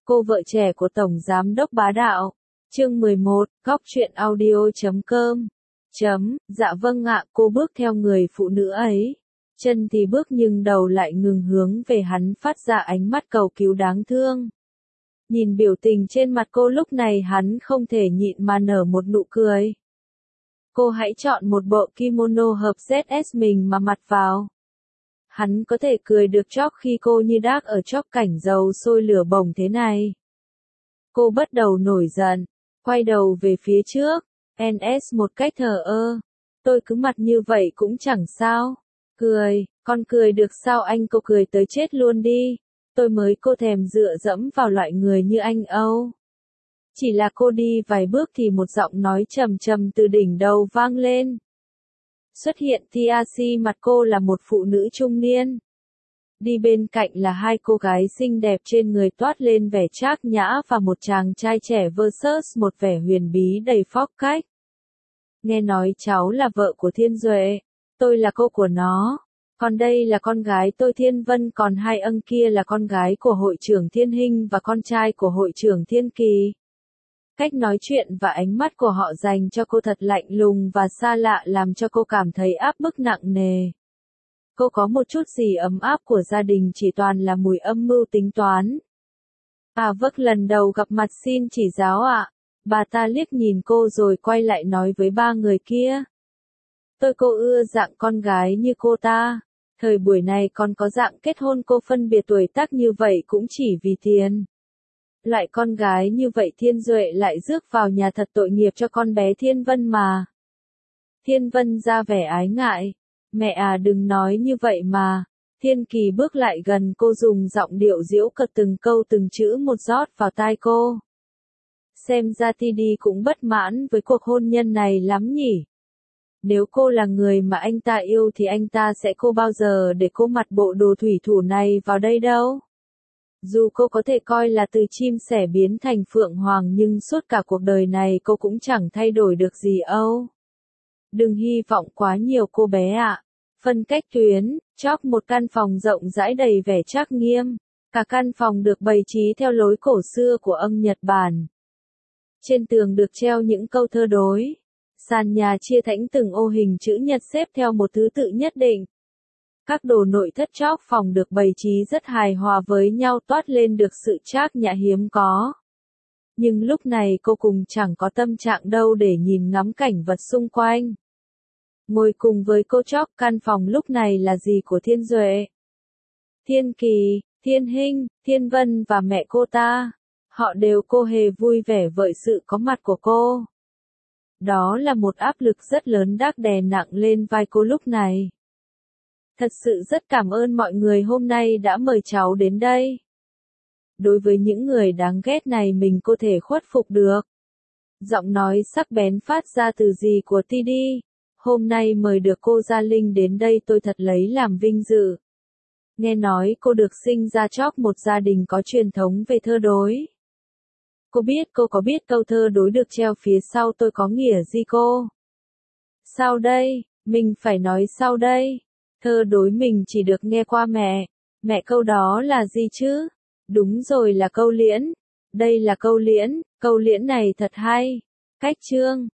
Cô vợ trẻ của Tổng Giám đốc bá đạo. Chương 11, góc truyện audio.com. Dạ vâng ạ, cô bước theo người phụ nữ ấy. Chân thì bước nhưng đầu lại ngừng hướng về hắn, phát ra ánh mắt cầu cứu đáng thương. Nhìn biểu tình trên mặt cô lúc này, hắn không thể nhịn mà nở một nụ cười. Cô hãy chọn một bộ kimono hợp ZS mình mà mặc vào. Hắn có thể cười được chóp khi cô như đác ở chóp cảnh dầu sôi lửa bỏng thế này. Cô bắt đầu nổi giận, quay đầu về phía trước, NS một cách thờ ơ. Tôi cứ mặt như vậy cũng chẳng sao. Cười, con cười được sao anh? Cô cười tới chết luôn đi. Tôi mới cô thèm dựa dẫm vào loại người như anh Âu. Chỉ là cô đi vài bước thì một giọng nói trầm trầm từ đỉnh đầu vang lên. Xuất hiện TRC, mặt cô là một phụ nữ trung niên. Đi bên cạnh là hai cô gái xinh đẹp, trên người toát lên vẻ trác nhã, và một chàng trai trẻ versus một vẻ huyền bí đầy phong cách. Nghe nói cháu là vợ của Thiên Duệ, tôi là cô của nó. Còn đây là con gái tôi Thiên Vân, còn hai ân kia là con gái của hội trưởng Thiên Hinh và con trai của hội trưởng Thiên Kỳ. Cách nói chuyện và ánh mắt của họ dành cho cô thật lạnh lùng và xa lạ, làm cho cô cảm thấy áp bức nặng nề. Cô có một chút gì ấm áp của gia đình, chỉ toàn là mùi âm mưu tính toán. À vâng, lần đầu gặp mặt xin chỉ giáo ạ. Bà ta liếc nhìn cô rồi quay lại nói với ba người kia. Cô ưa dạng con gái như cô ta. Thời buổi này còn có dạng kết hôn cô phân biệt tuổi tác như vậy cũng chỉ vì tiền. Loại con gái như vậy Thiên Duệ lại rước vào nhà, thật tội nghiệp cho con bé Thiên Vân mà. Thiên Vân ra vẻ ái ngại. Mẹ à, đừng nói như vậy mà. Thiên Kỳ bước lại gần cô, dùng giọng điệu giễu cợt từng câu từng chữ một rót vào tai cô. Xem ra TD cũng bất mãn với cuộc hôn nhân này lắm nhỉ. Nếu cô là người mà anh ta yêu thì anh ta sẽ không bao giờ để cô mặc bộ đồ thủy thủ này vào đây đâu. Dù cô có thể coi là từ chim sẻ biến thành phượng hoàng, nhưng suốt cả cuộc đời này cô cũng chẳng thay đổi được gì Âu. Đừng hy vọng quá nhiều cô bé ạ. Phân cách tuyến, chóp một căn phòng rộng rãi đầy vẻ trắc nghiêm. Cả căn phòng được bày trí theo lối cổ xưa của Nhật Bản. Trên tường được treo những câu thơ đối. Sàn nhà chia thành từng ô hình chữ nhật xếp theo một thứ tự nhất định. Các đồ nội thất chóp phòng được bày trí rất hài hòa với nhau, toát lên được sự trác nhã hiếm có. Nhưng lúc này cô cùng chẳng có tâm trạng đâu để nhìn ngắm cảnh vật xung quanh. Ngồi cùng với cô chóp căn phòng lúc này là dì của Thiên Duệ, Thiên Kỳ, Thiên Hinh, Thiên Vân và mẹ cô ta. Họ đều cô hề vui vẻ với sự có mặt của cô. Đó là một áp lực rất lớn đác đè nặng lên vai cô lúc này. Thật sự rất cảm ơn mọi người hôm nay đã mời cháu đến đây. Đối với những người đáng ghét này mình có thể khuất phục được. Giọng nói sắc bén phát ra từ dì của TD. Hôm nay mời được cô Gia Linh đến đây tôi thật lấy làm vinh dự. Nghe nói cô được sinh ra chóp một gia đình có truyền thống về thơ đối. Cô có biết câu thơ đối được treo phía sau tôi có nghĩa gì cô? Sao đây? Mình phải nói sao đây? Thơ đối mình chỉ được nghe qua mẹ. Mẹ câu đó là gì chứ? Đúng rồi, là câu liễn. Đây là câu liễn này thật hay. Cách chương.